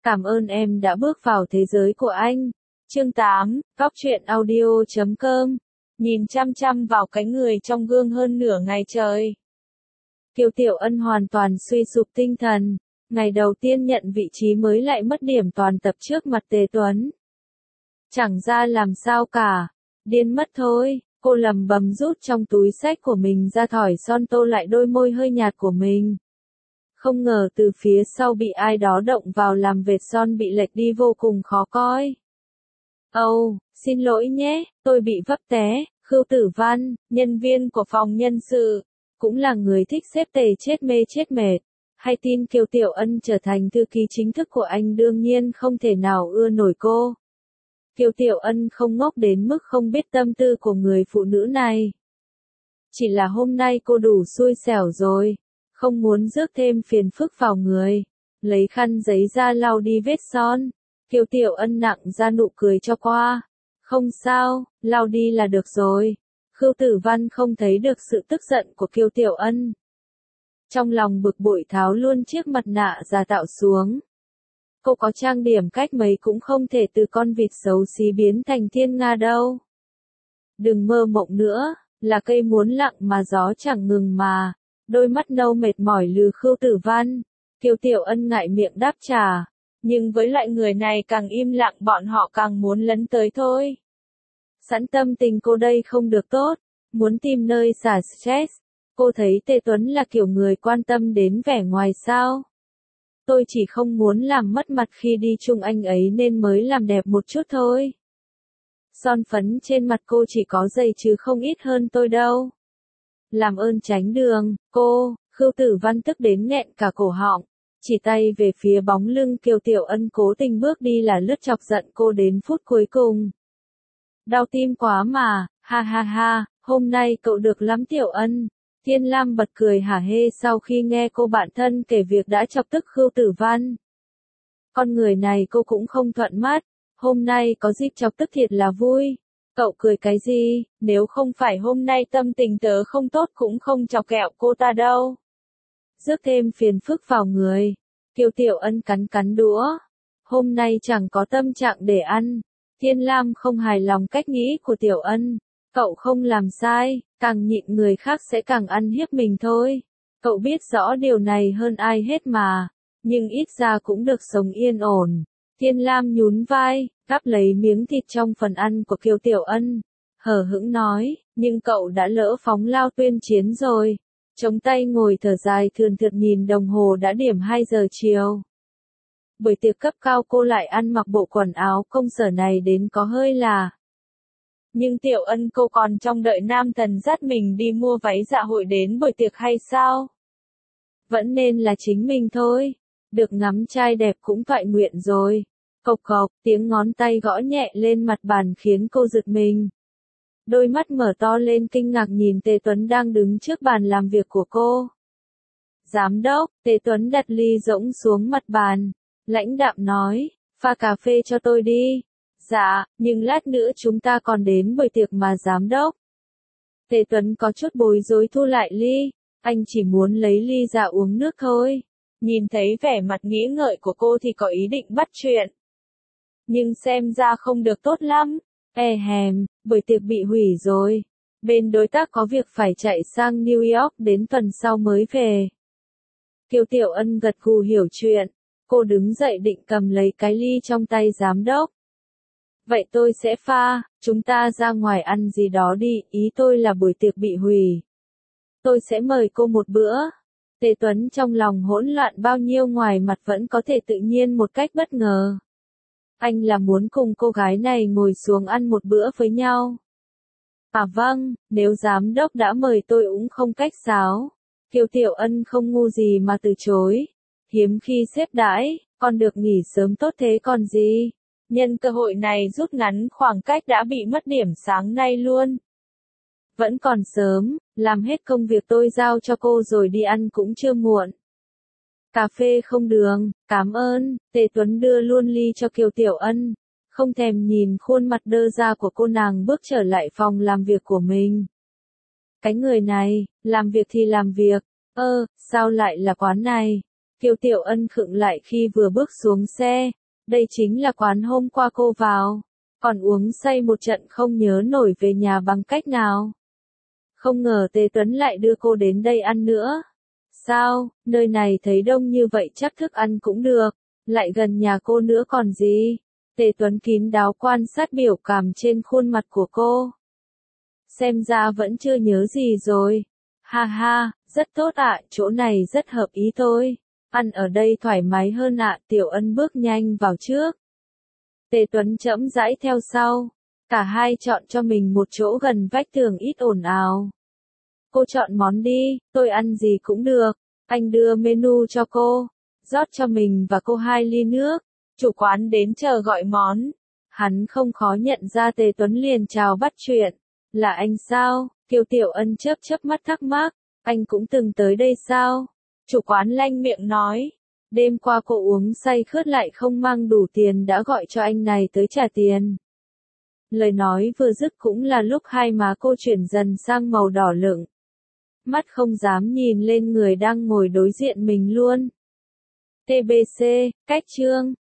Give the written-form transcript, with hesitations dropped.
Cảm ơn em đã bước vào thế giới của anh. Chương 8, Góc truyện audio.com. Nhìn chăm chăm vào cái người trong gương hơn nửa ngày trời. Kiều Tiểu Ân hoàn toàn suy sụp tinh thần. Ngày đầu tiên nhận vị trí mới lại mất điểm toàn tập trước mặt Tề Tuấn. Chẳng ra làm sao cả. Điên mất thôi. Cô lầm bầm rút trong túi xách của mình ra thỏi son tô lại đôi môi hơi nhạt của mình. Không ngờ từ phía sau bị ai đó động vào làm vệt son bị lệch đi vô cùng khó coi. Xin lỗi nhé, tôi bị vấp té. Khưu Tử Văn, nhân viên của phòng nhân sự, cũng là người thích xếp Tề chết mê chết mệt. Hay tin Kiều Tiểu Ân trở thành thư ký chính thức của anh đương nhiên không thể nào ưa nổi cô. Kiều Tiểu Ân không ngốc đến mức không biết tâm tư của người phụ nữ này. Chỉ là hôm nay cô đủ xui xẻo rồi, không muốn rước thêm phiền phức vào người. Lấy khăn giấy ra lau đi vết son. Kiều Tiểu Ân nặng ra nụ cười cho qua. Không sao, lau đi là được rồi. Khưu Tử Văn không thấy được sự tức giận của Kiều Tiểu Ân. Trong lòng bực bội tháo luôn chiếc mặt nạ giả tạo xuống. Cô có trang điểm cách mấy cũng không thể từ con vịt xấu xí biến thành thiên nga đâu. Đừng mơ mộng nữa, là cây muốn lặng mà gió chẳng ngừng mà. Đôi mắt nâu mệt mỏi lừ Khưu Tử Văn. Kiều Tiểu Ân ngại miệng đáp trả. Nhưng với loại người này càng im lặng bọn họ càng muốn lấn tới thôi. Sẵn tâm tình cô đây không được tốt, muốn tìm nơi xả stress. Cô thấy Tề Tuấn là kiểu người quan tâm đến vẻ ngoài sao. Tôi chỉ không muốn làm mất mặt khi đi chung anh ấy nên mới làm đẹp một chút thôi. Son phấn trên mặt cô chỉ có dày chứ không ít hơn tôi đâu. Làm ơn tránh đường, cô. Khưu Tử Văn tức đến nghẹn cả cổ họng. Chỉ tay về phía bóng lưng Kiều Tiểu Ân cố tình bước đi là lướt chọc giận cô đến phút cuối cùng. Đau tim quá mà, ha ha ha, hôm nay cậu được lắm Tiểu Ân. Thiên Lam bật cười hả hê sau khi nghe cô bạn thân kể việc đã chọc tức Khưu Tử Văn. Con người này cô cũng không thuận mắt, hôm nay có dịp chọc tức thiệt là vui. Cậu cười cái gì, nếu không phải hôm nay tâm tình tớ không tốt cũng không chọc kẹo cô ta đâu. Rước thêm phiền phức vào người. Kiều Tiểu Ân cắn cắn đũa. Hôm nay chẳng có tâm trạng để ăn. Thiên Lam không hài lòng cách nghĩ của Tiểu Ân. Cậu không làm sai, càng nhịn người khác sẽ càng ăn hiếp mình thôi. Cậu biết rõ điều này hơn ai hết mà. Nhưng ít ra cũng được sống yên ổn. Thiên Lam nhún vai, gắp lấy miếng thịt trong phần ăn của Kiều Tiểu Ân. Hờ hững nói, nhưng cậu đã lỡ phóng lao tuyên chiến rồi. Chống tay ngồi thở dài thườn thượt nhìn đồng hồ đã điểm 2 giờ chiều. Buổi tiệc cấp cao cô lại ăn mặc bộ quần áo công sở này đến có hơi là. Nhưng Tiểu Ân cô còn trong đợi nam thần dắt mình đi mua váy dạ hội đến buổi tiệc hay sao? Vẫn nên là chính mình thôi. Được ngắm trai đẹp cũng toại nguyện rồi. Cộc cộc, tiếng ngón tay gõ nhẹ lên mặt bàn khiến cô giật mình. Đôi mắt mở to lên kinh ngạc nhìn Tề Tuấn đang đứng trước bàn làm việc của cô. Giám đốc, Tề Tuấn đặt ly rỗng xuống mặt bàn. Lãnh đạm nói, pha cà phê cho tôi đi. Dạ, nhưng lát nữa chúng ta còn đến buổi tiệc mà giám đốc. Tề Tuấn có chút bối rối thu lại ly. Anh chỉ muốn lấy ly ra uống nước thôi. Nhìn thấy vẻ mặt nghĩ ngợi của cô thì có ý định bắt chuyện. Nhưng xem ra không được tốt lắm. Buổi tiệc bị hủy rồi. Bên đối tác có việc phải chạy sang New York đến tuần sau mới về. Kiều Tiểu Ân gật gù hiểu chuyện. Cô đứng dậy định cầm lấy cái ly trong tay giám đốc. Vậy tôi sẽ pha, chúng ta ra ngoài ăn gì đó đi, ý tôi là buổi tiệc bị hủy. Tôi sẽ mời cô một bữa. Tề Tuấn trong lòng hỗn loạn bao nhiêu ngoài mặt vẫn có thể tự nhiên một cách bất ngờ. Anh là muốn cùng cô gái này ngồi xuống ăn một bữa với nhau. À vâng, nếu giám đốc đã mời tôi cũng không cách sáo. Kiều Tiểu Ân không ngu gì mà từ chối. Hiếm khi xếp đãi, còn được nghỉ sớm tốt thế còn gì. Nhân cơ hội này rút ngắn khoảng cách đã bị mất điểm sáng nay luôn. Vẫn còn sớm, làm hết công việc tôi giao cho cô rồi đi ăn cũng chưa muộn. Cà phê không đường, cảm ơn. Tề Tuấn đưa luôn ly cho Kiều Tiểu Ân. Không thèm nhìn khuôn mặt đơ ra của cô nàng bước trở lại phòng làm việc của mình. Cái người này, làm việc thì làm việc. Sao lại là quán này? Kiều Tiểu Ân khựng lại khi vừa bước xuống xe. Đây chính là quán hôm qua cô vào. Còn uống say một trận không nhớ nổi về nhà bằng cách nào. Không ngờ Tề Tuấn lại đưa cô đến đây ăn nữa. Sao, nơi này thấy đông như vậy chắc thức ăn cũng được. Lại gần nhà cô nữa còn gì. Tề Tuấn kín đáo quan sát biểu cảm trên khuôn mặt của cô. Xem ra vẫn chưa nhớ gì rồi. Ha ha, rất tốt ạ, chỗ này rất hợp ý tôi. Ăn ở đây thoải mái hơn ạ, Tiểu Ân bước nhanh vào trước. Tề Tuấn chậm rãi theo sau. Cả hai chọn cho mình một chỗ gần vách tường ít ồn ào. Cô chọn món đi, tôi ăn gì cũng được. Anh đưa menu cho cô. Rót cho mình và cô 2 ly nước. Chủ quán đến chờ gọi món. Hắn không khó nhận ra Tề Tuấn liền chào bắt chuyện. Là anh sao? Kiều Tiểu Ân chớp mắt thắc mắc. Anh cũng từng tới đây sao? Chủ quán lanh miệng nói. Đêm qua cô uống say khướt lại không mang đủ tiền đã gọi cho anh này tới trả tiền. Lời nói vừa dứt cũng là lúc hai má cô chuyển dần sang màu đỏ lựng. Mắt không dám nhìn lên người đang ngồi đối diện mình luôn. TBC, cách chương.